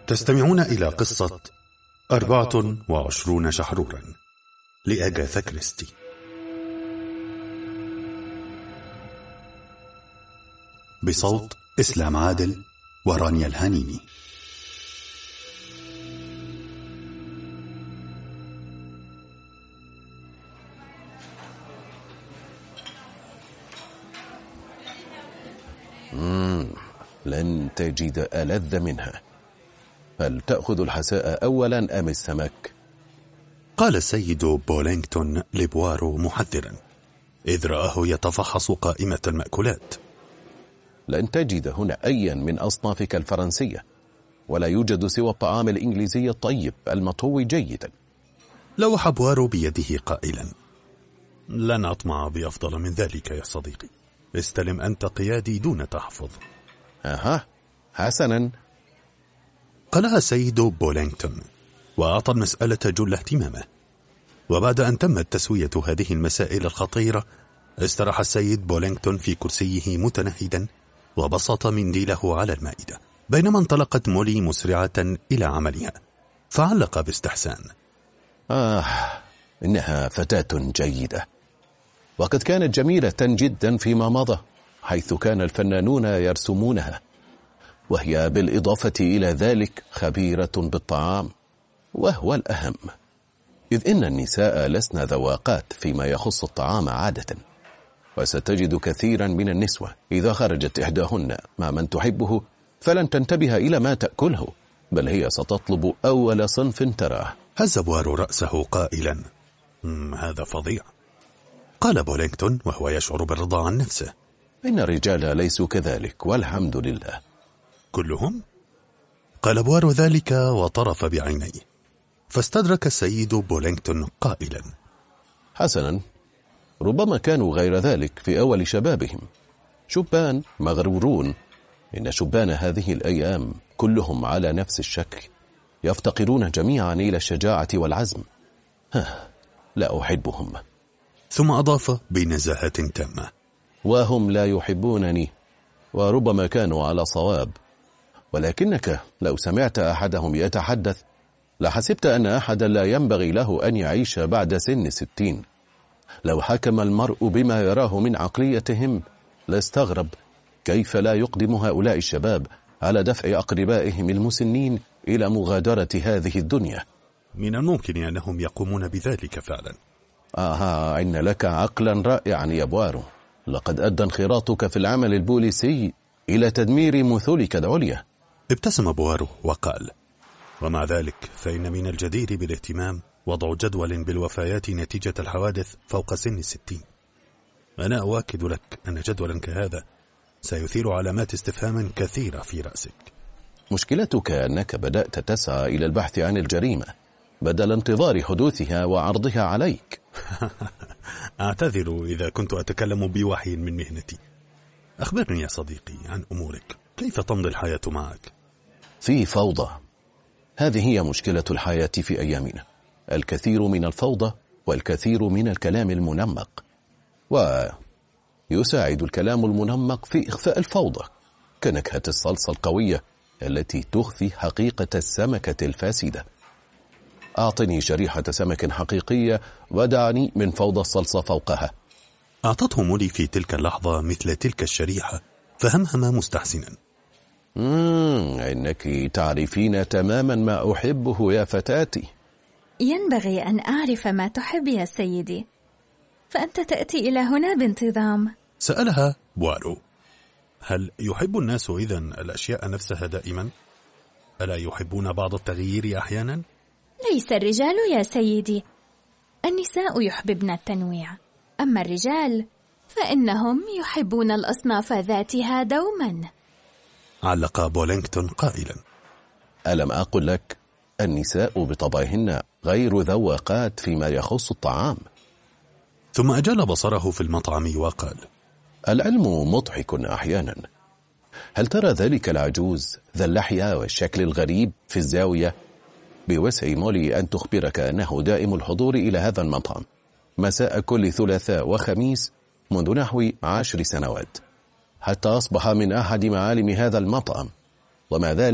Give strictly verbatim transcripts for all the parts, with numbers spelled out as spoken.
تستمعون إلى قصة أربعة وعشرون شحرورا لأغاثا كريستي. بصوت إسلام عادل ورانيا الهانيني. مم. لن تجد ألذ منها. هل تأخذ الحساء أولا أم السمك؟ قال السيد بولينغتون لبوارو محذرا إذ رآه يتفحص قائمة المأكولات. لن تجد هنا أيا من أصنافك الفرنسية، ولا يوجد سوى الطعام الإنجليزي الطيب المطهو جيدا. لوح بوارو بيده قائلا: لن أطمع بأفضل من ذلك يا صديقي، استلم أنت قيادي دون تحفظ. أها، حسنا، قالها السيد بولينغتون وأعطى المسألة جل اهتمامه. وبعد أن تمت تسوية هذه المسائل الخطيرة، استراح السيد بولينغتون في كرسيه متنهدا وبسط منديله على المائدة، بينما انطلقت مولي مسرعة إلى عملها، فعلق باستحسان: آه إنها فتاة جيدة، وقد كانت جميلة جدا فيما مضى، حيث كان الفنانون يرسمونها، وهي بالإضافة إلى ذلك خبيرة بالطعام، وهو الأهم، إذ إن النساء لسن ذواقات فيما يخص الطعام عادة. وستجد كثيرا من النسوة إذا خرجت إحداهن مع من تحبه فلن تنتبه إلى ما تأكله، بل هي ستطلب أول صنف تراه. هز بوارو رأسه قائلا: هذا فظيع. قال بولينغتون وهو يشعر بالرضا عن نفسه: إن الرجال ليسوا كذلك والحمد لله. كلهم؟ قال بوارو ذلك وطرف بعينيه، فاستدرك السيد بولينغتون قائلا: حسنا، ربما كانوا غير ذلك في أول شبابهم، شبان مغرورون. إن شبان هذه الأيام كلهم على نفس الشكل، يفتقرون جميعا إلى الشجاعة والعزم. ها، لا أحبهم. ثم أضاف بنزاهة تامة: وهم لا يحبونني، وربما كانوا على صواب، ولكنك لو سمعت أحدهم يتحدث لحسبت أن أحدا لا ينبغي له أن يعيش بعد سن ستين. لو حكم المرء بما يراه من عقليتهم لاستغرب كيف لا يقدم هؤلاء الشباب على دفع أقربائهم المسنين إلى مغادرة هذه الدنيا. من الممكن أنهم يقومون بذلك فعلا. آها، إن لك عقلا رائعا يا بوارو، لقد أدى انخراطك في العمل البوليسي إلى تدمير مثولك العليا. ابتسم بوارو وقال: ومع ذلك فإن من الجدير بالاهتمام وضع جدول بالوفيات نتيجة الحوادث فوق سن الستين. أنا أؤكد لك أن جدولا كهذا سيثير علامات استفهام كثيرة في رأسك. مشكلتك أنك بدأت تسعى إلى البحث عن الجريمة بدل انتظار حدوثها وعرضها عليك. أعتذر إذا كنت أتكلم بوحي من مهنتي. أخبرني يا صديقي عن أمورك، كيف تمضي الحياة معك؟ في فوضى، هذه هي مشكلة الحياة في أيامنا، الكثير من الفوضى والكثير من الكلام المنمق، ويساعد الكلام المنمق في إخفاء الفوضى، كنكهة الصلصة القوية التي تخفي حقيقة السمكة الفاسدة. أعطني شريحة سمك حقيقية ودعني من فوضى الصلصة فوقها. أعطته مولي في تلك اللحظة مثل تلك الشريحة، فهمهم مستحسنا: مم، إنك تعرفين تماما ما أحبه يا فتاتي. ينبغي أن أعرف ما تحب يا سيدي، فأنت تأتي إلى هنا بانتظام. سألها بوارو: هل يحب الناس إذن الأشياء نفسها دائما؟ ألا يحبون بعض التغيير أحيانا؟ ليس الرجال يا سيدي، النساء يحببن التنويع، أما الرجال فإنهم يحبون الأصناف ذاتها دوما. علق بولينغتون قائلا: ألم أقل لك النساء بطبعهن غير ذواقات فيما يخص الطعام؟ ثم أجال بصره في المطعم وقال: العلم مضحك أحيانا. هل ترى ذلك العجوز ذا اللحية والشكل الغريب في الزاوية؟ بوسع مولي أن تخبرك أنه دائم الحضور إلى هذا المطعم مساء كل ثلاثاء وخميس منذ نحو عشر سنوات، حتى أصبح من أحد معالم هذا المطعم، ومع ذلك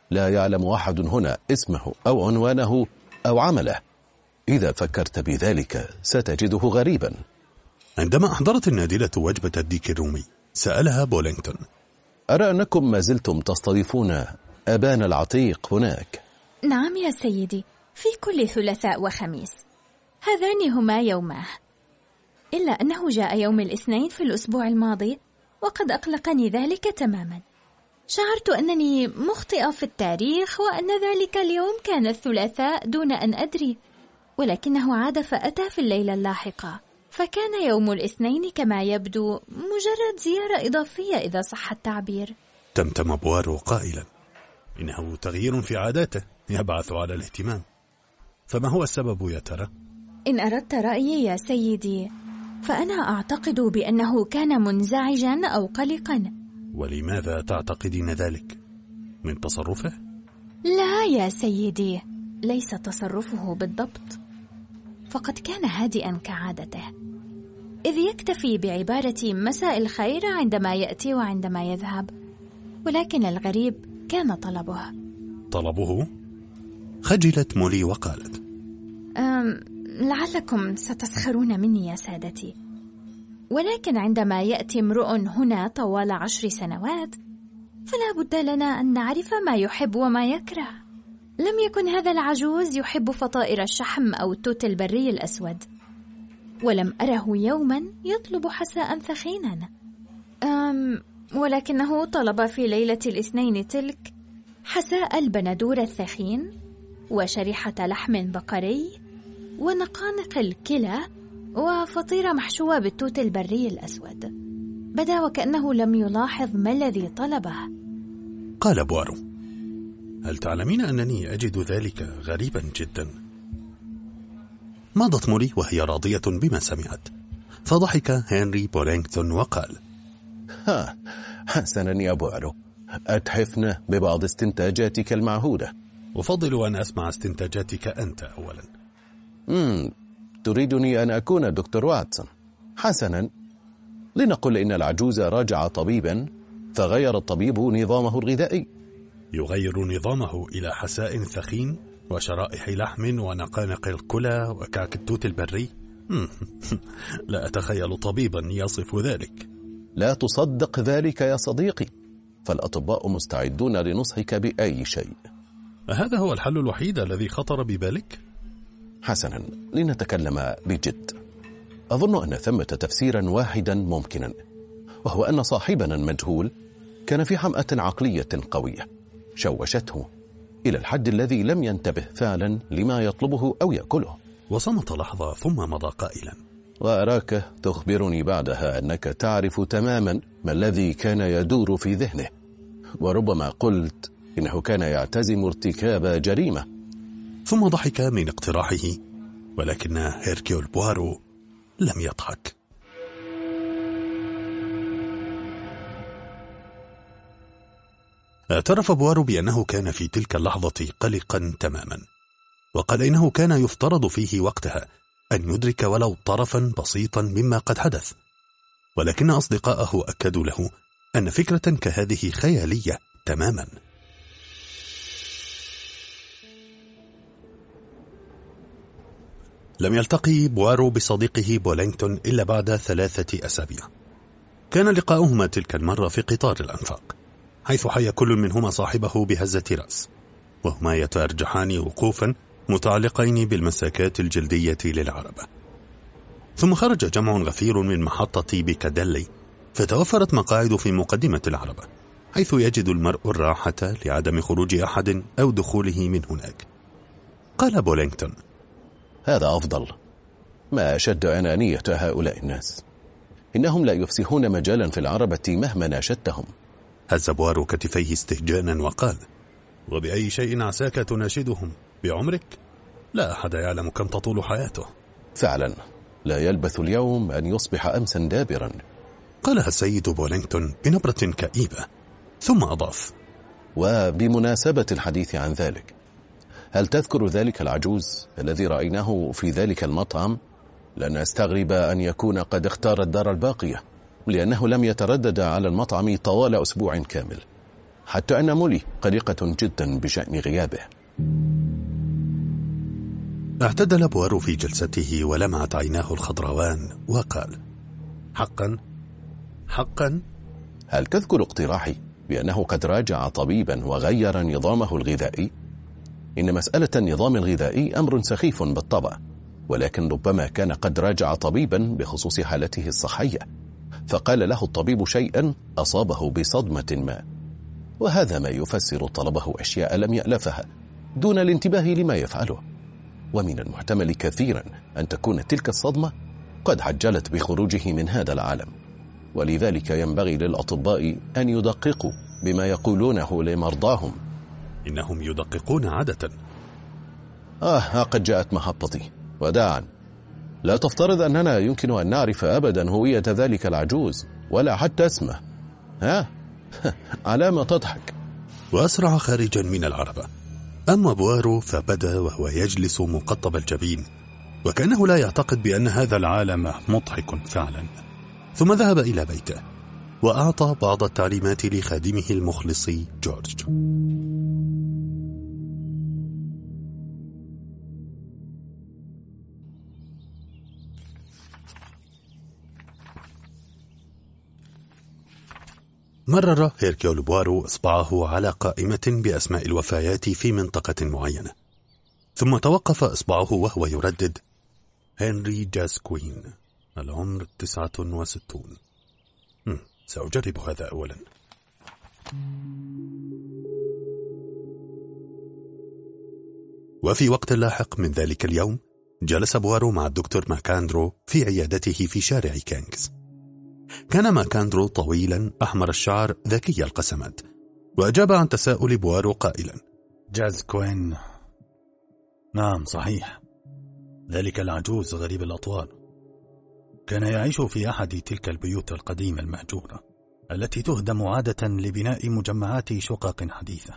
لا يعلم أحد هنا اسمه أو عنوانه أو عمله. إذا فكرت بذلك ستجده غريبا. عندما أحضرت النادلة وجبة الديك الرومي سألها بولينغتون: أرى أنكم ما زلتم تستضيفون أبانا العتيق هناك. نعم يا سيدي، في كل ثلاثاء وخميس، هذان هما يوماه، إلا أنه جاء يوم الاثنين في الأسبوع الماضي وقد أقلقني ذلك تماما. شعرت أنني مخطئة في التاريخ وأن ذلك اليوم كان الثلاثاء دون أن أدري، ولكنه عاد فأتى في الليلة اللاحقة، فكان يوم الاثنين كما يبدو مجرد زيارة إضافية إذا صح التعبير. تمتم بوارو قائلا: إنه تغيير في عاداته يبعث على الاهتمام، فما هو السبب يا ترى؟ إن أردت رأيي يا سيدي فأنا أعتقد بأنه كان منزعجا أو قلقا. ولماذا تعتقدين ذلك؟ من تصرفه؟ لا يا سيدي، ليس تصرفه بالضبط، فقد كان هادئا كعادته، إذ يكتفي بعبارة مساء الخير عندما يأتي وعندما يذهب، ولكن الغريب كان طلبه. طلبه؟ خجلت مولي وقالت: أم لعلكم ستسخرون مني يا سادتي، ولكن عندما يأتي امرؤ هنا طوال عشر سنوات فلا بد لنا أن نعرف ما يحب وما يكره. لم يكن هذا العجوز يحب فطائر الشحم أو التوت البري الأسود، ولم أره يوما يطلب حساء ثخينا، أم ولكنه طلب في ليلة الاثنين تلك حساء البندور الثخين وشريحة لحم بقري ونقانق الكلى وفطيرة محشوة بالتوت البري الأسود. بدا وكأنه لم يلاحظ ما الذي طلبه. قال بوارو: هل تعلمين أنني أجد ذلك غريبا جدا؟ مضت مولي وهي راضية بما سمعت، فضحك هنري بولينغتون وقال: ها حسنا يا بوارو، أتحفنا ببعض استنتاجاتك المعهودة. أفضل أن أسمع استنتاجاتك أنت أولا. مم. تريدني أن أكون دكتور واتسون؟ حسنا، لنقل إن العجوز راجع طبيبا فغير الطبيب نظامه الغذائي. يغير نظامه إلى حساء ثخين وشرائح لحم ونقانق الكلى وكعك التوت البري؟ لا أتخيل طبيبا يصف ذلك. لا تصدق ذلك يا صديقي، فالأطباء مستعدون لنصحك بأي شيء. هذا هو الحل الوحيد الذي خطر ببالك؟ حسنا، لنتكلم بجد. أظن أن ثمة تفسيرا واحدا ممكنا، وهو أن صاحبنا المجهول كان في حمأة عقلية قوية شوشته إلى الحد الذي لم ينتبه فعلا لما يطلبه أو يأكله. وصمت لحظة ثم مضى قائلا: وأراك تخبرني بعدها أنك تعرف تماما ما الذي كان يدور في ذهنه، وربما قلت إنه كان يعتزم ارتكاب جريمة. ثم ضحك من اقتراحه، ولكن هيركيول بوارو لم يضحك. اعترف بوارو بأنه كان في تلك اللحظة قلقا تماما، وقال إنه كان يفترض فيه وقتها أن يدرك ولو طرفا بسيطا مما قد حدث، ولكن أصدقائه أكدوا له أن فكرة كهذه خيالية تماما. لم يلتقي بوارو بصديقه بولينغتون إلا بعد ثلاثة أسابيع. كان لقاؤهما تلك المرة في قطار الأنفاق، حيث حيا كل منهما صاحبه بهزة رأس، وهما يتأرجحان وقوفا متعلقين بالمساكات الجلدية للعربة. ثم خرج جمع غفير من محطة بيكاديلي، فتوفرت مقاعد في مقدمة العربة، حيث يجد المرء الراحة لعدم خروج أحد أو دخوله من هناك. قال بولينغتون: هذا أفضل. ما أشد أنانية هؤلاء الناس، إنهم لا يفسحون مجالا في العربة مهما ناشدتهم. هز بوارو كتفيه استهجانا وقال: وبأي شيء عساك تناشدهم؟ بعمرك؟ لا أحد يعلم كم تطول حياته. فعلا، لا يلبث اليوم أن يصبح أمسا دابرا. قالها السيد بولينغتون بنبرة كئيبة، ثم أضاف: وبمناسبة الحديث عن ذلك، هل تذكر ذلك العجوز الذي رأيناه في ذلك المطعم؟ لن أستغرب أن يكون قد اختار الدار الباقية، لأنه لم يتردد على المطعم طوال أسبوع كامل. حتى أن مولي قلقة جدا بشأن غيابه. اعتدل بوارو في جلسته ولمعت عيناه الخضروان وقال: حقا حقا. هل تذكر اقتراحي بأنه قد راجع طبيبا وغير نظامه الغذائي؟ إن مسألة النظام الغذائي أمر سخيف بالطبع، ولكن ربما كان قد راجع طبيبا بخصوص حالته الصحية، فقال له الطبيب شيئا أصابه بصدمة ما، وهذا ما يفسر طلبه أشياء لم يألفها دون الانتباه لما يفعله. ومن المحتمل كثيرا أن تكون تلك الصدمة قد عجلت بخروجه من هذا العالم، ولذلك ينبغي للأطباء أن يدققوا بما يقولونه لمرضاهم. إنهم يدققون عادة. آه قد جاءت محطتي. وداعا، لا تفترض أننا يمكن أن نعرف أبدا هوية ذلك العجوز ولا حتى اسمه. ها على ما تضحك. وأسرع خارجا من العربة. أما بوارو فبدا وهو يجلس مقطب الجبين، وكأنه لا يعتقد بأن هذا العالم مضحك فعلا. ثم ذهب إلى بيته وأعطى بعض التعليمات لخادمه المخلص جورج. مرر هيركيول بوارو إصبعه على قائمة بأسماء الوفيات في منطقة معينة، ثم توقف إصبعه وهو يردد: هنري جاسكوين، العمر تسعة وستون. سأجرب هذا أولا. وفي وقت لاحق من ذلك اليوم جلس بوارو مع الدكتور ماكاندرو في عيادته في شارع كينغز. كان ماكاندرو طويلا أحمر الشعر ذكي القسمات، وأجاب عن تساؤل بوارو قائلا: جاسكوين، نعم صحيح، ذلك العجوز غريب الأطوال كان يعيش في أحد تلك البيوت القديمة المهجورة التي تهدم عادة لبناء مجمعات شقق حديثة.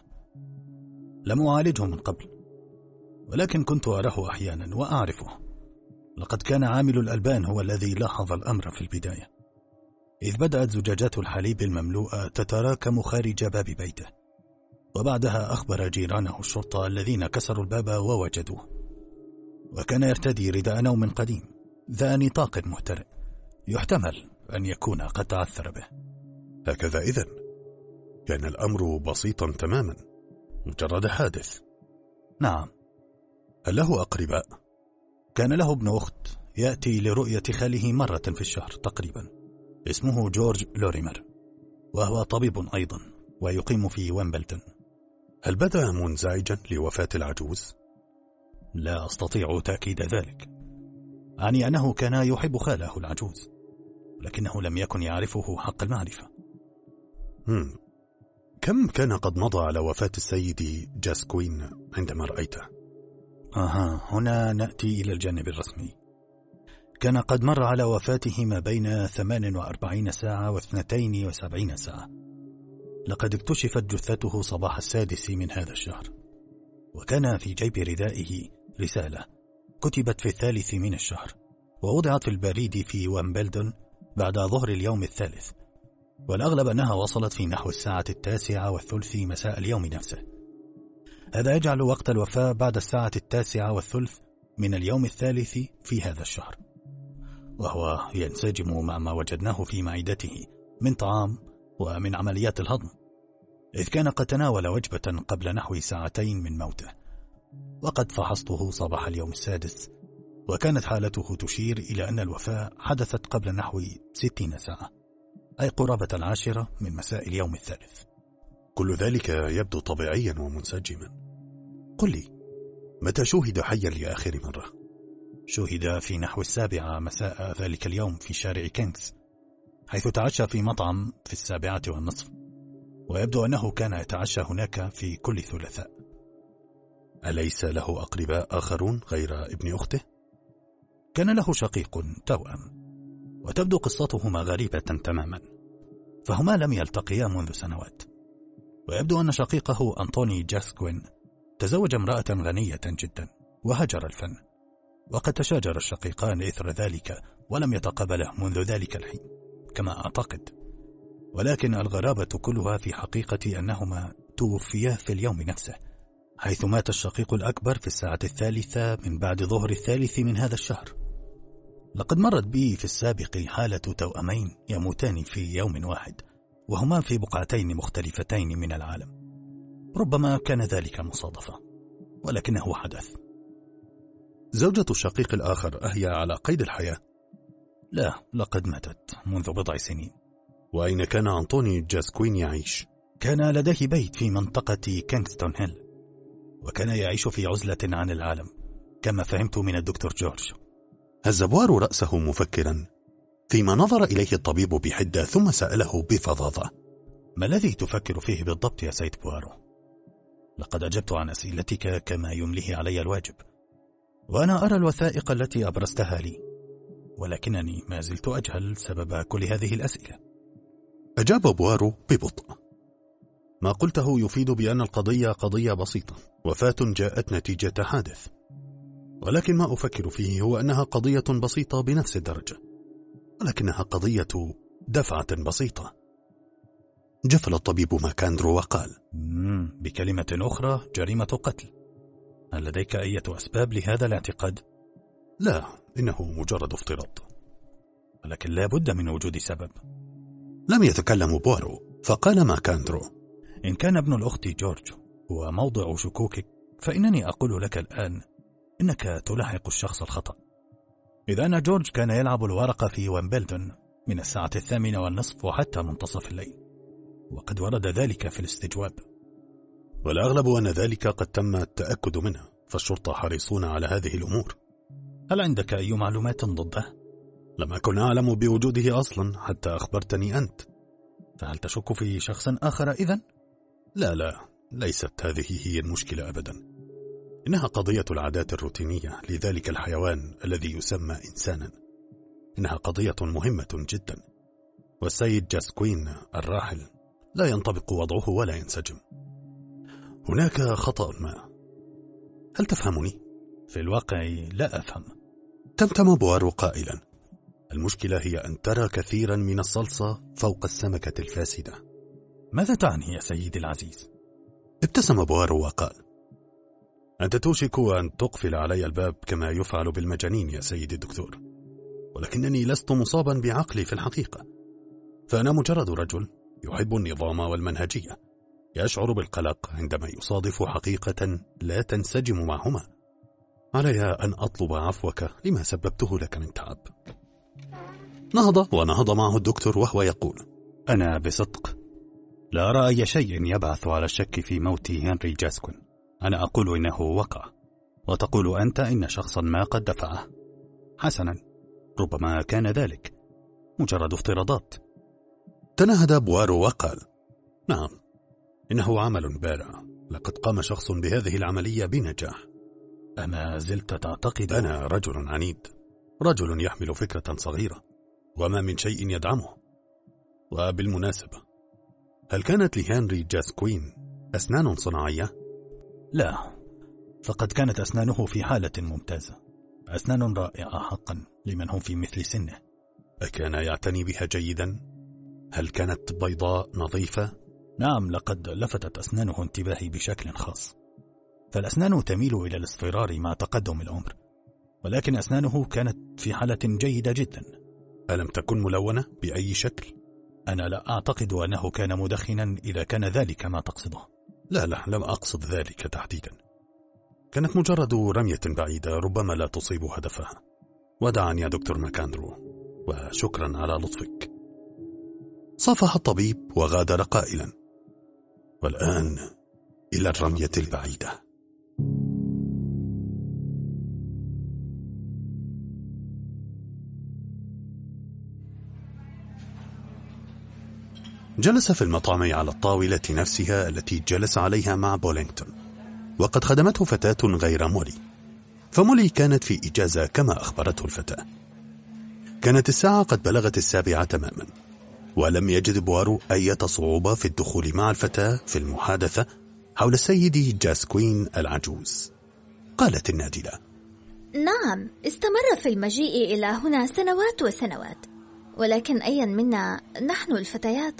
لم أعالجه من قبل، ولكن كنت أراه أحيانا وأعرفه. لقد كان عامل الألبان هو الذي لاحظ الأمر في البداية، إذ بدأت زجاجات الحليب المملوءة تتراكم خارج باب بيته، وبعدها أخبر جيرانه الشرطة الذين كسروا الباب ووجدوه. وكان يرتدي رداء نوم قديم ذا نطاق مهترئ، يحتمل أن يكون قد تعثر به. هكذا إذن كان الأمر بسيطا تماما، مجرد حادث. نعم. هل له أقرباء؟ كان له ابن أخت يأتي لرؤية خاله مرة في الشهر تقريبا، اسمه جورج لوريمر، وهو طبيب أيضا ويقيم في ويمبلدون. هل بدأ منزعجا لوفاة العجوز؟ لا أستطيع تأكيد ذلك. أعني أنه كان يحب خاله العجوز، لكنه لم يكن يعرفه حق المعرفة. هم. كم كان قد مضى على وفاة السيد جاسكوين عندما رأيته؟ أها، هنا نأتي إلى الجانب الرسمي. كان قد مر على وفاته ما بين ثمان وأربعين ساعة واثنتين وسبعين ساعة. لقد اكتشفت جثته صباح السادس من هذا الشهر، وكان في جيب ردائه رسالة كتبت في الثالث من الشهر، ووضعت في البريد في ويمبلدون بعد ظهر اليوم الثالث، والأغلب أنها وصلت في نحو الساعة التاسعة والثلث مساء اليوم نفسه. هذا يجعل وقت الوفاة بعد الساعة التاسعة والثلث من اليوم الثالث في هذا الشهر، وهو ينسجم مع ما وجدناه في معدته من طعام ومن عمليات الهضم، إذ كان قد تناول وجبة قبل نحو ساعتين من موته. وقد فحصته صباح اليوم السادس، وكانت حالته تشير إلى أن الوفاة حدثت قبل نحو ستين ساعة، أي قرابة العاشرة من مساء اليوم الثالث. كل ذلك يبدو طبيعيا ومنسجما. قل لي، متى شوهد حيا لآخر مرة؟ شوهد في نحو السابعة مساء ذلك اليوم في شارع كينغز، حيث تعشى في مطعم في السابعة والنصف، ويبدو أنه كان يتعشى هناك في كل ثلاثاء. أليس له أقرباء آخرون غير ابن أخته؟ كان له شقيق توأم، وتبدو قصتهما غريبة تماما، فهما لم يلتقيا منذ سنوات. ويبدو أن شقيقه أنطوني جاسكوين تزوج امرأة غنية جدا وهجر الفن، وقد تشاجر الشقيقان إثر ذلك ولم يتقابله منذ ذلك الحين كما أعتقد. ولكن الغرابة كلها في حقيقة أنهما توفيا في اليوم نفسه، حيث مات الشقيق الأكبر في الساعة الثالثة من بعد ظهر الثالث من هذا الشهر. لقد مرت بي في السابق حالة توأمين يموتان في يوم واحد، وهما في بقعتين مختلفتين من العالم. ربما كان ذلك مصادفة، ولكنه حدث. زوجة الشقيق الآخر أهي على قيد الحياة؟ لا، لقد ماتت منذ بضع سنين. وأين كان أنطوني جاسكوين يعيش؟ كان لديه بيت في منطقة كينغستون هيل، وكان يعيش في عزلة عن العالم كما فهمت من الدكتور جورج. هز بوارو رأسه مفكرا، فيما نظر إليه الطبيب بحدة ثم سأله بفظاظة: ما الذي تفكر فيه بالضبط يا سيد بوارو؟ لقد أجبت عن أسئلتك كما يمليه علي الواجب، وأنا أرى الوثائق التي أبرزتها لي، ولكنني ما زلت أجهل سبب كل هذه الأسئلة. أجاب بوارو ببطء: ما قلته يفيد بأن القضية قضية بسيطة، وفاة جاءت نتيجة حادث، ولكن ما أفكر فيه هو أنها قضية بسيطة بنفس الدرجة، ولكنها قضية دفعة بسيطة. جفل الطبيب ماكاندرو وقال: بكلمة أخرى، جريمة قتل. هل لديك أي أسباب لهذا الاعتقاد؟ لا، إنه مجرد افتراض. ولكن لا بد من وجود سبب. لم يتكلم بوارو، فقال ماكاندرو: إن كان ابن الأخت جورج هو موضع شكوكك، فإنني أقول لك الآن إنك تلاحق الشخص الخطأ. إذا أن جورج كان يلعب الورقة في ويمبلدون من الساعة الثامنة والنصف وحتى منتصف الليل، وقد ورد ذلك في الاستجواب، والأغلب أن ذلك قد تم التأكد منه، فالشرطة حريصون على هذه الأمور. هل عندك أي معلومات ضده؟ لم أكن أعلم بوجوده أصلا حتى أخبرتني أنت. فهل تشك في شخص آخر إذن؟ لا لا، ليست هذه هي المشكلة أبدا. إنها قضية العادات الروتينية لذلك الحيوان الذي يسمى إنسانا. إنها قضية مهمة جدا، والسيد جاسكوين الراحل لا ينطبق وضعه ولا ينسجم. هناك خطأ ما. هل تفهمني؟ في الواقع لا أفهم. تمتم بوارو قائلا: المشكلة هي أن ترى كثيرا من الصلصة فوق السمكة الفاسدة. ماذا تعني يا سيدي العزيز؟ ابتسم بوارو وقال: أنت توشك أن تقفل علي الباب كما يفعل بالمجانين يا سيدي الدكتور، ولكنني لست مصابا بعقلي في الحقيقة، فأنا مجرد رجل يحب النظام والمنهجية، يشعر بالقلق عندما يصادف حقيقة لا تنسجم معهما. علي أن أطلب عفوك لما سببته لك من تعب. نهض ونهض معه الدكتور وهو يقول: أنا بصدق لا أرى أي شيء يبعث على الشك في موت هنري جاسكون. أنا أقول إنه وقع، وتقول أنت إن شخصا ما قد دفعه. حسنا، ربما كان ذلك مجرد افتراضات. تنهد بوارو وقال: نعم، إنه عمل بارع، لقد قام شخص بهذه العملية بنجاح. أما زلت تعتقد؟ أنا رجل عنيد، رجل يحمل فكرة صغيرة وما من شيء يدعمه. وبالمناسبة، هل كانت لهنري جاسكوين أسنان صناعية؟ لا، فقد كانت أسنانه في حالة ممتازة، أسنان رائعة حقا لمن هم في مثل سنه. أكان يعتني بها جيدا؟ هل كانت بيضاء نظيفة؟ نعم، لقد لفتت أسنانه انتباهي بشكل خاص. فالأسنان تميل إلى الاصفرار مع تقدم العمر، ولكن أسنانه كانت في حالة جيدة جدا. ألم تكن ملونة بأي شكل؟ أنا لا أعتقد أنه كان مدخنا إذا كان ذلك ما تقصده. لا لا، لم أقصد ذلك تحديدا. كانت مجرد رمية بعيدة ربما لا تصيب هدفها. وداعا يا دكتور ماكاندرو، وشكرا على لطفك. صافح الطبيب وغادر قائلا: والآن إلى الرمية البعيدة. جلس في المطعم على الطاولة نفسها التي جلس عليها مع بولينغتون، وقد خدمته فتاة غير مولي، فمولي كانت في إجازة كما أخبرته الفتاة. كانت الساعة قد بلغت السابعة تماما، ولم يجد بوارو أي صعوبة في الدخول مع الفتاة في المحادثة حول السيد جاسكوين العجوز. قالت النادلة: نعم، استمر في المجيء إلى هنا سنوات وسنوات، ولكن أيا منا نحن الفتيات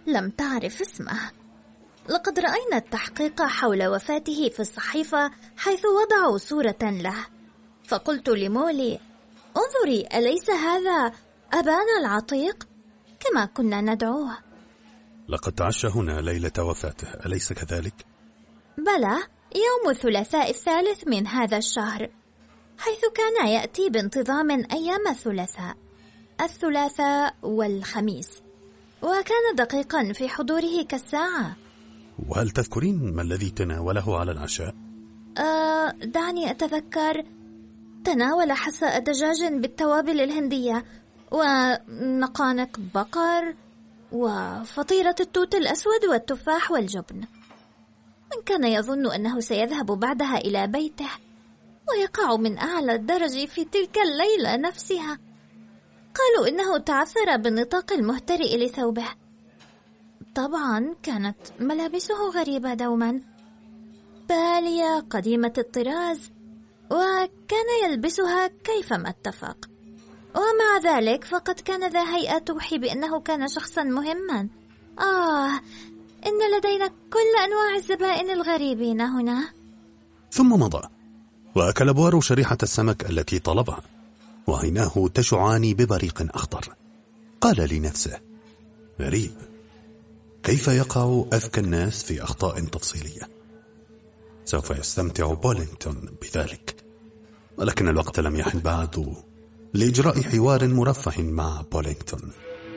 لم تعرف اسمه. لقد رأينا التحقيق حول وفاته في الصحيفة حيث وضعوا صورة له، فقلت لمولي: انظري، أليس هذا أبانا العتيق كما كنا ندعوه؟ لقد تعشى هنا ليلة وفاته، أليس كذلك؟ بلى، يوم الثلاثاء الثالث من هذا الشهر، حيث كان يأتي بانتظام أيام الثلاثاء الثلاثاء والخميس، وكان دقيقا في حضوره كالساعة. وهل تذكرين ما الذي تناوله على العشاء؟ آه دعني أتذكر. تناول حساء دجاج بالتوابل الهندية، ونقانق بقر، وفطيرة التوت الأسود والتفاح والجبن. من كان يظن أنه سيذهب بعدها إلى بيته ويقع من أعلى الدرج في تلك الليلة نفسها. قالوا إنه تعثر بالنطاق المهترئ لثوبه. طبعا كانت ملابسه غريبة دوما، بالية قديمة الطراز، وكان يلبسها كيفما اتفق. ومع ذلك فقد كان ذا هيئة توحي بأنه كان شخصا مهما. آه إن لدينا كل أنواع الزبائن الغريبين هنا. ثم مضى وأكل بوارو شريحة السمك التي طلبها، وعيناه تشعان ببريق أخضر. قال لنفسه: غريب، كيف يقع أذكى الناس في أخطاء تفصيلية؟ سوف يستمتع بولينغتون بذلك. ولكن الوقت لم يحن بعد لإجراء حوار مرفه مع بولينغتون.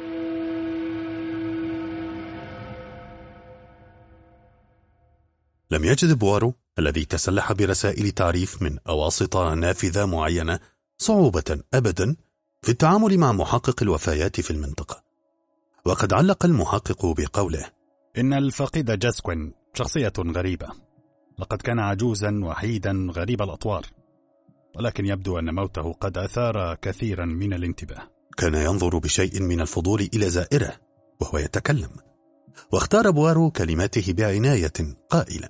لم يجد بوارو الذي تسلح برسائل تعريف من أواسط نافذة معينة صعوبة أبدا في التعامل مع محقق الوفيات في المنطقة. وقد علق المحقق بقوله: إن الفقيد جاسكوين شخصية غريبة، لقد كان عجوزا وحيدا غريب الأطوار، ولكن يبدو أن موته قد أثار كثيرا من الانتباه. كان ينظر بشيء من الفضول إلى زائره وهو يتكلم، واختار بوارو كلماته بعناية قائلا: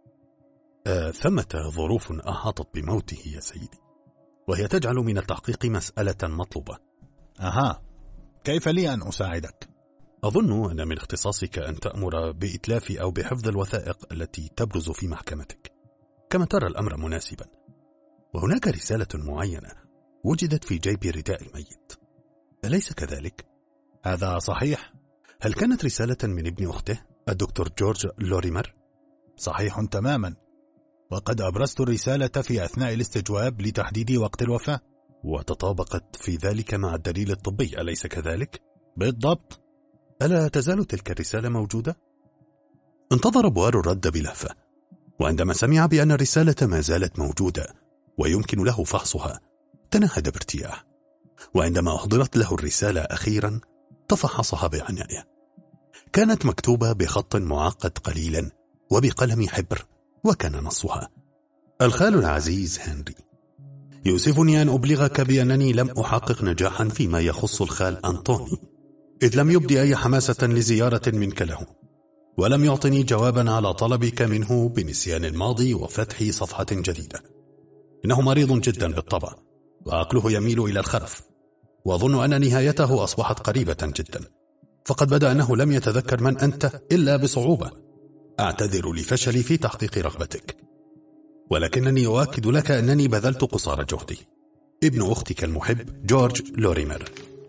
آه ثمة ظروف أحاطت بموته يا سيدي، وهي تجعل من التحقيق مسألة مطلوبة. أها، كيف لي أن أساعدك؟ أظن أن من اختصاصك أن تأمر بإتلاف أو بحفظ الوثائق التي تبرز في محكمتك كما ترى الأمر مناسبا. وهناك رسالة معينة وجدت في جيب رداء الميت، أليس كذلك؟ هذا صحيح. هل كانت رسالة من ابن أخته الدكتور جورج لوريمر؟ صحيح تماما، وقد أبرزت الرسالة في أثناء الاستجواب لتحديد وقت الوفاة، وتطابقت في ذلك مع الدليل الطبي، أليس كذلك؟ بالضبط. ألا تزال تلك الرسالة موجودة؟ انتظر بوارو الرد بلهفة، وعندما سمع بأن الرسالة ما زالت موجودة ويمكن له فحصها تنهد بارتياح. وعندما أحضرت له الرسالة أخيرا تفحصها بعناية. كانت مكتوبة بخط معقد قليلا وبقلم حبر، وكان نصها: الخال العزيز هنري، يؤسفني أن أبلغك بأنني لم أحقق نجاحا فيما يخص الخال أنطوني، إذ لم يبدي أي حماسة لزيارة منك له، ولم يعطني جوابا على طلبك منه بنسيان الماضي وفتح صفحة جديدة. إنه مريض جدا بالطبع، وعقله يميل إلى الخرف، وأظن أن نهايته أصبحت قريبة جدا، فقد بدأ أنه لم يتذكر من أنت إلا بصعوبة. أعتذر لفشلي في تحقيق رغبتك، ولكنني أؤكد لك أنني بذلت قصارى جهدي. ابن أختك المحب جورج لوريمر.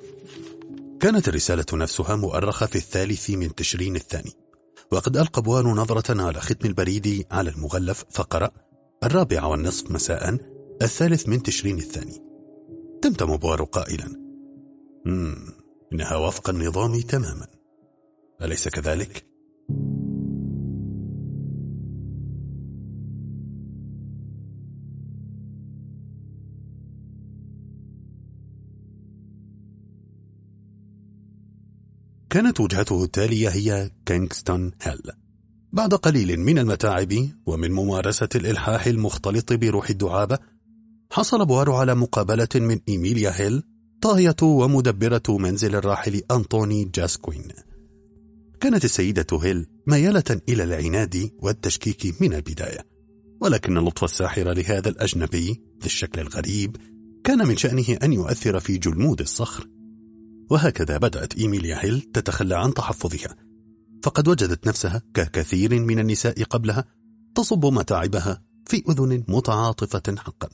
كانت الرسالة نفسها مؤرخة في الثالث من تشرين الثاني، وقد ألقى بوارو نظرة على ختم البريد على المغلف فقرأ: الرابعة والنصف مساء الثالث من تشرين الثاني. تمتم بوارو قائلا: مم إنها وفق النظام تماما، أليس كذلك؟ كانت وجهته التالية هي كينغستون هيل. بعد قليل من المتاعب ومن ممارسة الإلحاح المختلط بروح الدعابة، حصل بوارو على مقابلة من إيميليا هيل، طاهية ومدبرة منزل الراحل أنطوني جاسكوين. كانت السيدة هيل ميالة إلى العناد والتشكيك من البداية، ولكن اللطف الساحر لهذا الأجنبي ذي الشكل الغريب كان من شأنه أن يؤثر في جلمود الصخر. وهكذا بدأت إيميليا هيل تتخلى عن تحفظها، فقد وجدت نفسها ككثير من النساء قبلها تصب متاعبها في أذن متعاطفة حقا.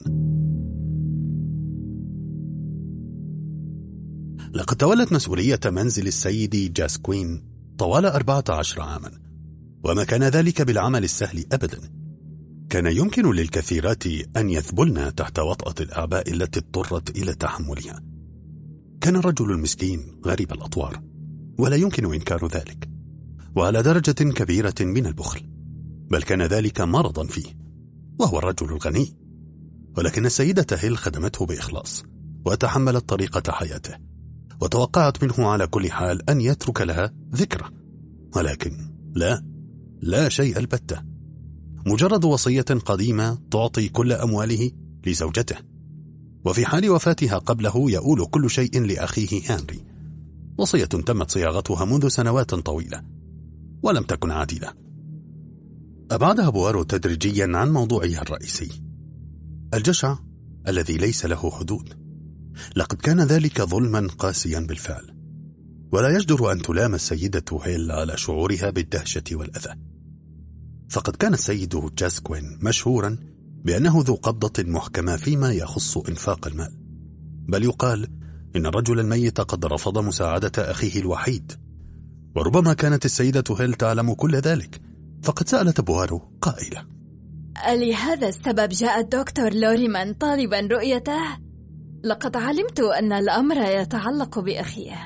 لقد تولت مسؤولية منزل السيد جاسكوين طوال أربعة عشر عاما، وما كان ذلك بالعمل السهل أبدا. كان يمكن للكثيرات أن يذبلن تحت وطأة الأعباء التي اضطرت إلى تحملها. كان الرجل المسكين غريب الأطوار، ولا يمكن إنكار ذلك، وعلى درجة كبيرة من البخل، بل كان ذلك مرضا فيه، وهو الرجل الغني. ولكن السيدة هيل خدمته بإخلاص، وتحملت طريقة حياته، وتوقعت منه على كل حال أن يترك لها ذكرى. ولكن لا لا شيء البتة، مجرد وصية قديمة تعطي كل أمواله لزوجته، وفي حال وفاتها قبله يؤول كل شيء لأخيه هنري. وصية تمت صياغتها منذ سنوات طويلة ولم تكن عادلة. أبعدها بوارو تدريجيا عن موضوعها الرئيسي، الجشع الذي ليس له حدود. لقد كان ذلك ظلما قاسيا بالفعل، ولا يجدر أن تلام السيدة هيل على شعورها بالدهشة والأذى. فقد كان السيد جاسكوين مشهورا بأنه ذو قبضة محكمة فيما يخص إنفاق المال، بل يقال إن الرجل الميت قد رفض مساعدة أخيه الوحيد. وربما كانت السيدة هيل تعلم كل ذلك، فقد سألت بوارو قائلة: لهذا السبب جاء الدكتور لوريمان طالبا رؤيته؟ لقد علمت أن الأمر يتعلق بأخيه،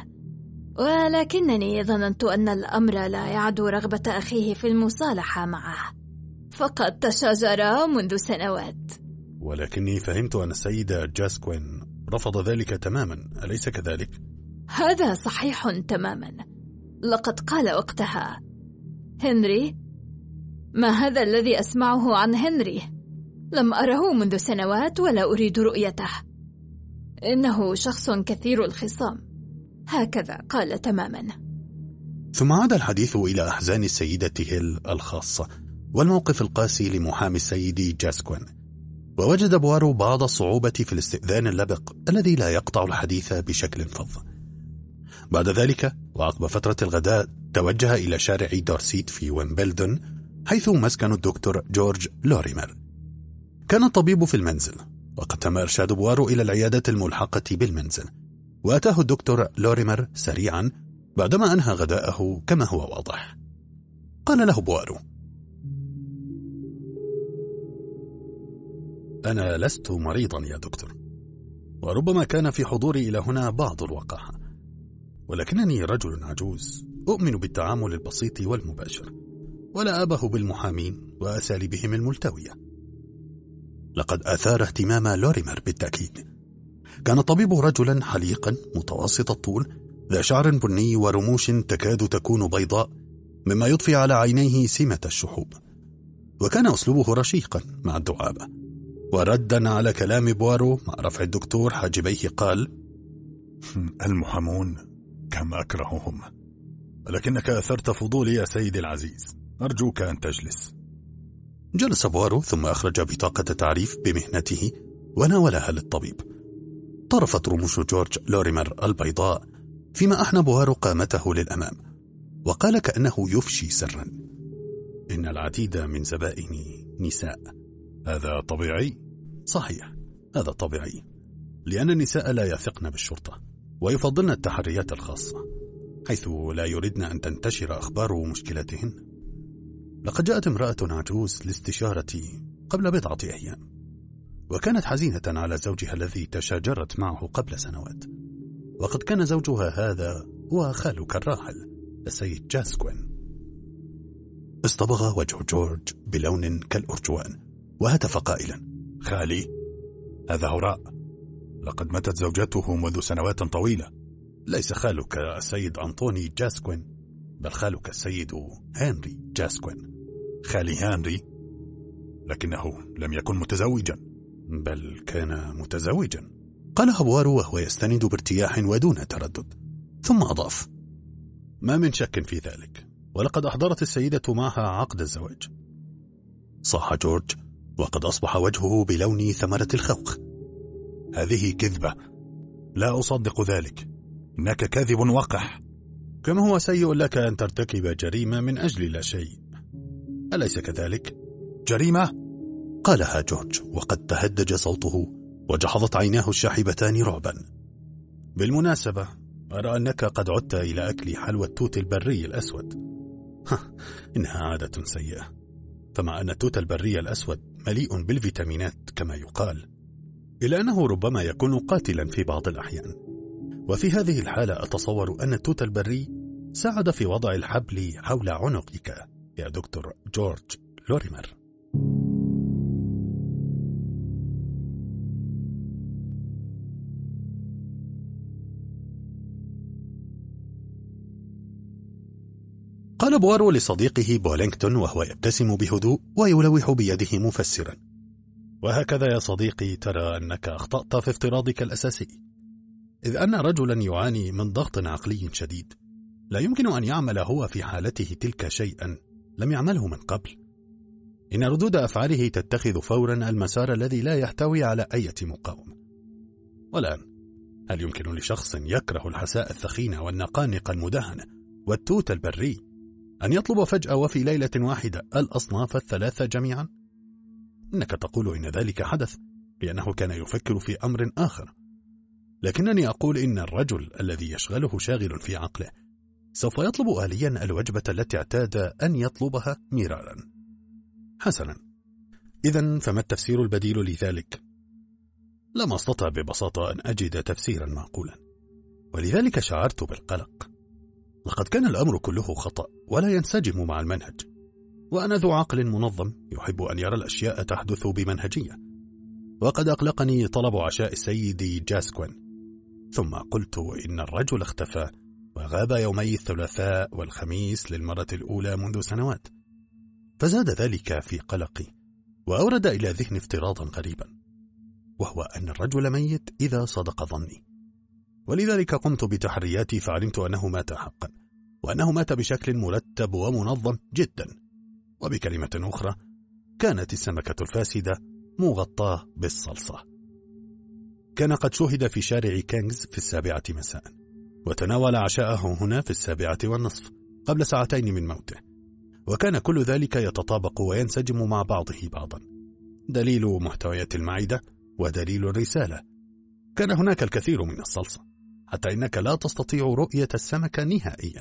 ولكنني ظننت أن الأمر لا يعدو رغبة أخيه في المصالحة معه، فقد تشاجرا منذ سنوات. ولكني فهمت أن السيد جاسكوين رفض ذلك تماما، أليس كذلك؟ هذا صحيح تماما. لقد قال وقتها: هنري، ما هذا الذي أسمعه عن هنري؟ لم أره منذ سنوات ولا أريد رؤيته، إنه شخص كثير الخصام. هكذا قال تماما. ثم عاد الحديث إلى أحزان السيدة هيل الخاصة والموقف القاسي لمحامي السيد جاسكوين، ووجد بوارو بعض الصعوبة في الاستئذان اللبق الذي لا يقطع الحديث بشكل فظ. بعد ذلك وعقب فترة الغداء توجه إلى شارع دورسيت في ويمبلدون، حيث مسكن الدكتور جورج لوريمر. كان الطبيب في المنزل، وقد تم إرشاد بوارو إلى العيادة الملحقة بالمنزل، وأتاه الدكتور لوريمر سريعا بعدما أنهى غداءه كما هو واضح. قال له بوارو: أنا لست مريضا يا دكتور، وربما كان في حضوري إلى هنا بعض الوقاحة، ولكنني رجل عجوز أؤمن بالتعامل البسيط والمباشر، ولا أبه بالمحامين وأساليبهم الملتوية. لقد أثار اهتمام لوريمر بالتأكيد. كان الطبيب رجلا حليقا متوسط الطول، ذا شعر بني ورموش تكاد تكون بيضاء، مما يضفي على عينيه سمة الشحوب. وكان أسلوبه رشيقا مع الدعابة. وردا على كلام بوارو مع رفع الدكتور حاجبيه قال: المحامون كم أكرههم، ولكنك أثرت فضولي يا سيدي العزيز، أرجوك أن تجلس. جلس بوارو ثم أخرج بطاقة تعريف بمهنته وناولها للطبيب. طرفت رموش جورج لوريمر البيضاء فيما أحنى بوارو قامته للأمام، وقال كأنه يفشي سرا: إن العديد من زبائني نساء. هذا طبيعي؟ صحيح، هذا طبيعي، لأن النساء لا يثقن بالشرطة ويفضلن التحريات الخاصة، حيث لا يردن أن تنتشر أخبار مشكلتهن. لقد جاءت امرأة عجوز لاستشارتي قبل بضعة أيام، وكانت حزينة على زوجها الذي تشاجرت معه قبل سنوات، وقد كان زوجها هذا وخالك الراحل السيد جاسكوين. اصطبغ وجه جورج بلون كالأرجوان وهتف قائلا: خالي؟ هذا هراء، لقد ماتت زوجته منذ سنوات طويلة. ليس خالك السيد أنطوني جاسكوين، بل خالك السيد هنري جاسكوين. خالي هنري؟ لكنه لم يكن متزوجا. بل كان متزوجا، قال بوارو وهو يستند بارتياح ودون تردد، ثم أضاف: ما من شك في ذلك، ولقد أحضرت السيدة معها عقد الزواج. صاح جورج وقد أصبح وجهه بلون ثمرة الخوخ. هذه كذبة، لا أصدق ذلك، إنك كاذب وقح. كما هو سيء لك أن ترتكب جريمة من أجل لا شيء، أليس كذلك؟ جريمة؟ قالها جورج وقد تهدج صوته وجحظت عيناه الشاحبتان رعبا. بالمناسبة أرى أنك قد عدت إلى أكل حلوى التوت البري الأسود. إنها عادة سيئة، فمع أن التوت البري الأسود مليء بالفيتامينات كما يقال، إلا أنه ربما يكون قاتلا في بعض الأحيان. وفي هذه الحالة أتصور أن التوت البري ساعد في وضع الحبل حول عنقك يا دكتور جورج لوريمر. قال بوارو لصديقه بولينغتون وهو يبتسم بهدوء ويلوح بيده مفسرا: وهكذا يا صديقي ترى أنك أخطأت في افتراضك الأساسي، إذ أن رجلا يعاني من ضغط عقلي شديد لا يمكن أن يعمل هو في حالته تلك شيئا لم يعمله من قبل. إن ردود أفعاله تتخذ فورا المسار الذي لا يحتوي على أي مقاومة. والآن هل يمكن لشخص يكره الحساء الثخين والنقانق المدهنة والتوت البري أن يطلب فجأة وفي ليلة واحدة الأصناف الثلاثة جميعا؟ إنك تقول إن ذلك حدث لأنه كان يفكر في أمر آخر، لكنني أقول إن الرجل الذي يشغله شاغل في عقله سوف يطلب آليا الوجبة التي اعتاد أن يطلبها مرارا. حسنا، إذن فما التفسير البديل لذلك؟ لم أستطع ببساطة أن أجد تفسيرا معقولا، ولذلك شعرت بالقلق. لقد كان الأمر كله خطأ ولا ينسجم مع المنهج، وأنا ذو عقل منظم يحب أن يرى الأشياء تحدث بمنهجية. وقد أقلقني طلب عشاء السيد جاسكوين، ثم قلت إن الرجل اختفى وغاب يومي الثلاثاء والخميس للمرة الأولى منذ سنوات، فزاد ذلك في قلقي وأورد إلى ذهني افتراضا غريبا، وهو أن الرجل ميت إذا صدق ظني. ولذلك قمت بتحرياتي فعلمت أنه مات حقا، وأنه مات بشكل مرتب ومنظم جدا. وبكلمة أخرى، كانت السمكة الفاسدة مغطاة بالصلصة. كان قد شوهد في شارع كينغز في السابعة مساء، وتناول عشاءه هنا في السابعة والنصف قبل ساعتين من موته، وكان كل ذلك يتطابق وينسجم مع بعضه بعضا. دليل محتويات المعدة ودليل الرسالة. كان هناك الكثير من الصلصة حتى إنك لا تستطيع رؤية السمكة نهائيا.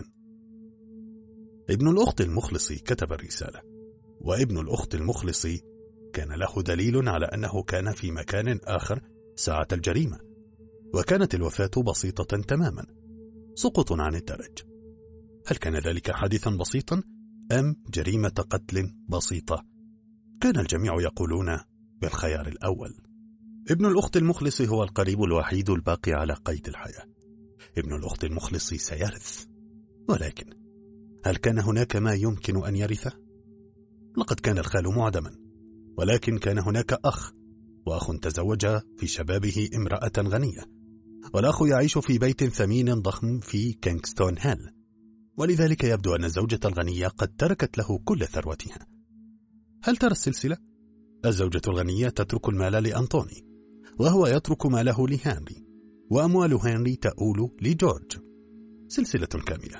ابن الأخت المخلص كتب الرسالة، وابن الأخت المخلص كان له دليل على أنه كان في مكان آخر ساعة الجريمة، وكانت الوفاة بسيطة تماما، سقوط عن الدرج. هل كان ذلك حادثا بسيطا أم جريمة قتل بسيطة؟ كان الجميع يقولون بالخيار الأول. ابن الأخت المخلص هو القريب الوحيد الباقي على قيد الحياة. ابن الأخت المخلص سيرث، ولكن هل كان هناك ما يمكن أن يرثه؟ لقد كان الخال معدما، ولكن كان هناك أخ، وأخ تزوج في شبابه امرأة غنية، والأخ يعيش في بيت ثمين ضخم في كينغستون هيل، ولذلك يبدو أن الزوجة الغنية قد تركت له كل ثروتها. هل ترى السلسلة؟ الزوجة الغنية تترك المال لأنطوني، وهو يترك ماله لهنري، وأموال هنري تؤول لجورج. سلسلة كاملة.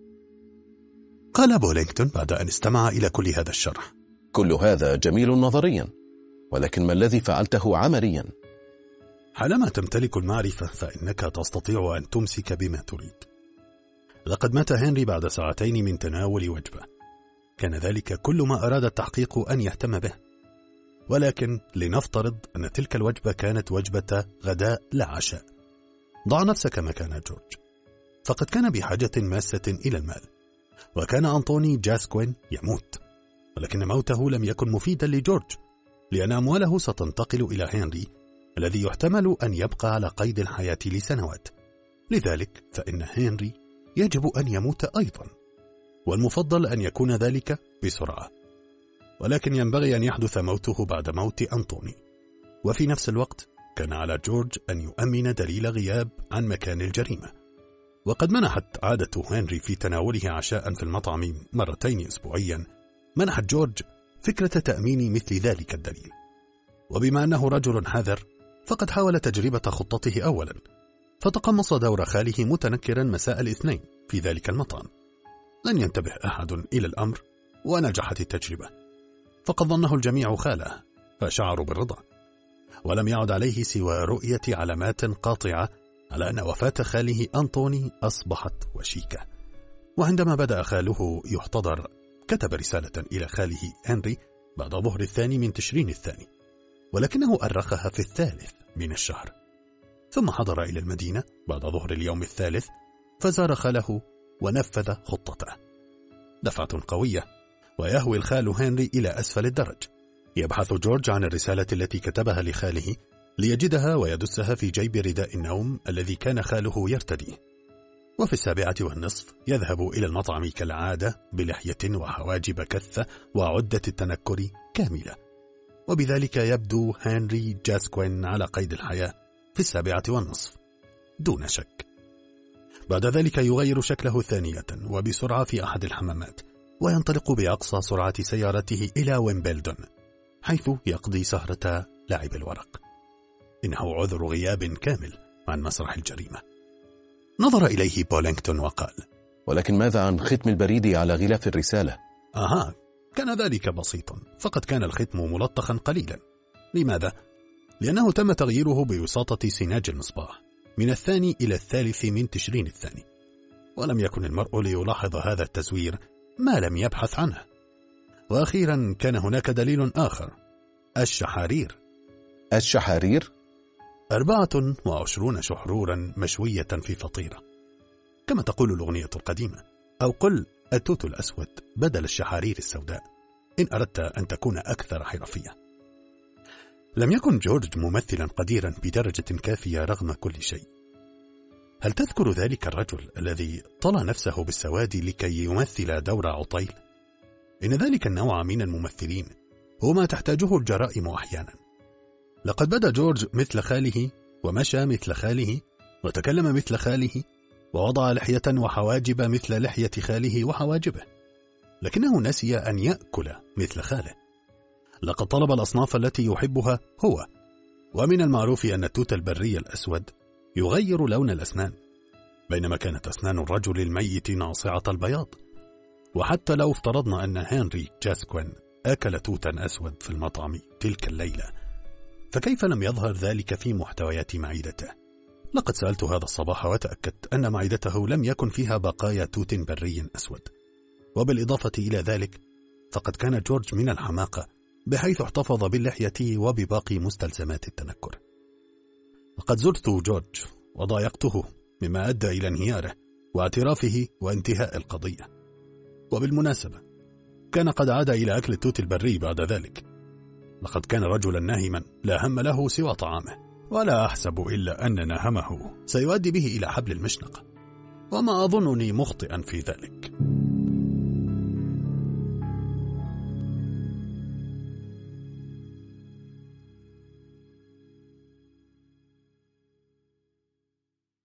قال بولينغتون بعد أن استمع إلى كل هذا الشرح: كل هذا جميل نظريا، ولكن ما الذي فعلته عمليا؟ حالما تمتلك المعرفة فإنك تستطيع أن تمسك بما تريد. لقد مات هنري بعد ساعتين من تناول وجبة، كان ذلك كل ما أراد التحقيق أن يهتم به. ولكن لنفترض أن تلك الوجبة كانت وجبة غداء لا عشاء. ضع نفسك مكان جورج، فقد كان بحاجة ماسة إلى المال، وكان أنطوني جاسكوين يموت، ولكن موته لم يكن مفيدا لجورج، لأن أمواله ستنتقل إلى هنري الذي يحتمل أن يبقى على قيد الحياة لسنوات. لذلك فإن هنري يجب أن يموت أيضا، والمفضل أن يكون ذلك بسرعة، ولكن ينبغي أن يحدث موته بعد موت أنطوني. وفي نفس الوقت كان على جورج أن يؤمن دليل غياب عن مكان الجريمة، وقد منحت عادة هنري في تناوله عشاء في المطعم مرتين أسبوعيا منحت جورج فكرة تأمين مثل ذلك الدليل. وبما أنه رجل حذر فقد حاول تجربة خطته أولا، فتقمص دور خاله متنكرا مساء الاثنين في ذلك المطعم. لن ينتبه أحد إلى الأمر، ونجحت التجربة، فقد ظنه الجميع خاله، فشعروا بالرضا، ولم يعد عليه سوى رؤية علامات قاطعة على أن وفاة خاله أنطوني أصبحت وشيكة. وعندما بدأ خاله يحتضر، كتب رسالة إلى خاله هنري بعد ظهر الثاني من تشرين الثاني، ولكنه أرخها في الثالث من الشهر، ثم حضر إلى المدينة بعد ظهر اليوم الثالث، فزار خاله ونفذ خطته. دفعة قوية، ويهوي الخال هنري إلى أسفل الدرج. يبحث جورج عن الرسالة التي كتبها لخاله ليجدها ويدسها في جيب رداء النوم الذي كان خاله يرتديه. وفي السابعة والنصف يذهب إلى المطعم كالعادة بلحية وحواجب كثة وعدة التنكر كاملة، وبذلك يبدو هنري جاسكوين على قيد الحياة في السابعة والنصف دون شك. بعد ذلك يغير شكله ثانية وبسرعة في أحد الحمامات، وينطلق بأقصى سرعة سيارته إلى ويمبلدون، حيث يقضي سهرة لعب الورق. إنه عذر غياب كامل عن مسرح الجريمة. نظر إليه بولينغتون وقال: ولكن ماذا عن ختم البريد على غلاف الرسالة؟ أها، كان ذلك بسيطا، فقد كان الختم ملطخا قليلا. لماذا؟ لأنه تم تغييره بوساطة سناج المصباح من الثاني إلى الثالث من تشرين الثاني، ولم يكن المرء ليلاحظ هذا التزوير ما لم يبحث عنه. وأخيرا كان هناك دليل آخر: الشحارير. الشحارير؟ أربعة وعشرون شحرورا مشوية في فطيرة، كما تقول الأغنية القديمة، أو قل التوت الأسود بدل الشحارير السوداء، إن أردت أن تكون أكثر حرفية. لم يكن جورج ممثلا قديرا بدرجة كافية رغم كل شيء. هل تذكر ذلك الرجل الذي طلى نفسه بالسواد لكي يمثل دور عطيل؟ إن ذلك النوع من الممثلين هو ما تحتاجه الجرائم أحيانا. لقد بدا جورج مثل خاله، ومشى مثل خاله، وتكلم مثل خاله، ووضع لحية وحواجب مثل لحية خاله وحواجبه، لكنه نسي أن يأكل مثل خاله. لقد طلب الأصناف التي يحبها هو، ومن المعروف أن التوت البري الأسود يغير لون الأسنان، بينما كانت أسنان الرجل الميت ناصعة البياض. وحتى لو افترضنا أن هنري جاسكوين أكل توتا أسود في المطعم تلك الليلة، فكيف لم يظهر ذلك في محتويات معدته؟ لقد سألت هذا الصباح وتأكدت أن معدته لم يكن فيها بقايا توت بري أسود. وبالإضافة إلى ذلك، فقد كان جورج من الحماقة بحيث احتفظ باللحية وبباقي مستلزمات التنكر. لقد زرت جورج وضايقته، مما أدى إلى انهياره واعترافه وانتهاء القضية. وبالمناسبة، كان قد عاد إلى أكل التوت البري بعد ذلك. لقد كان رجلا ناهما لا هم له سوى طعامه، ولا أحسب إلا أن نهمه سيؤدي به إلى حبل المشنقة، وما أظنني مخطئا في ذلك.